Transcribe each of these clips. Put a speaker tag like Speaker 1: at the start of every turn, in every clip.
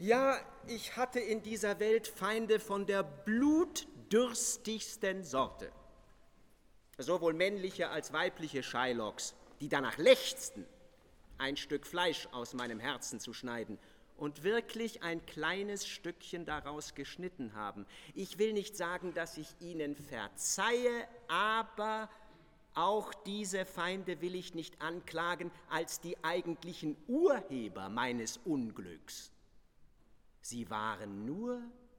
Speaker 1: Ja, ich hatte in dieser Welt Feinde von der blutdürstigsten Sorte. Sowohl männliche als weibliche Shylocks, die danach lechzten, ein Stück Fleisch aus meinem Herzen zu schneiden und wirklich ein kleines Stückchen daraus geschnitten haben. Ich will nicht sagen, dass ich ihnen verzeihe, aber auch diese Feinde will ich nicht anklagen als die eigentlichen Urheber meines Unglücks. Sie waren nur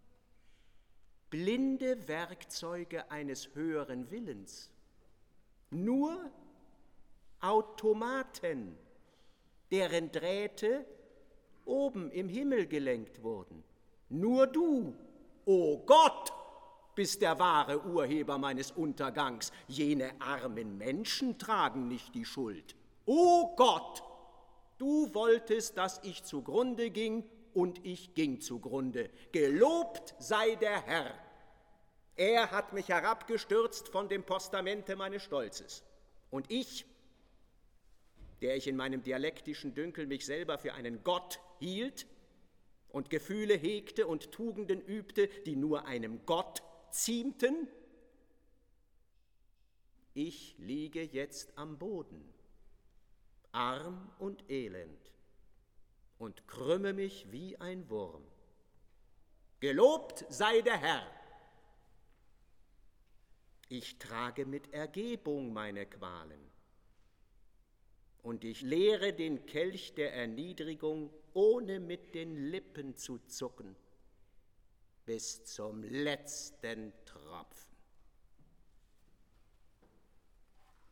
Speaker 1: blinde Werkzeuge eines höheren Willens, nur Automaten, deren Drähte oben im Himmel gelenkt wurden. Nur du, o Gott, bist der wahre Urheber meines Untergangs. Jene armen Menschen tragen nicht die Schuld. O Gott, du wolltest, dass ich zugrunde ging, und ich ging zugrunde. Gelobt sei der Herr. Er hat mich herabgestürzt von dem Postamente meines Stolzes. Und ich, der ich in meinem dialektischen Dünkel mich selber für einen Gott hielt und Gefühle hegte und Tugenden übte, die nur einem Gott ziemten, ich liege jetzt am Boden, arm und elend, und krümme mich wie ein Wurm. Gelobt sei der Herr. Ich trage mit Ergebung meine Qualen, und ich leere den Kelch der Erniedrigung, ohne mit den Lippen zu zucken, bis zum letzten Tropfen.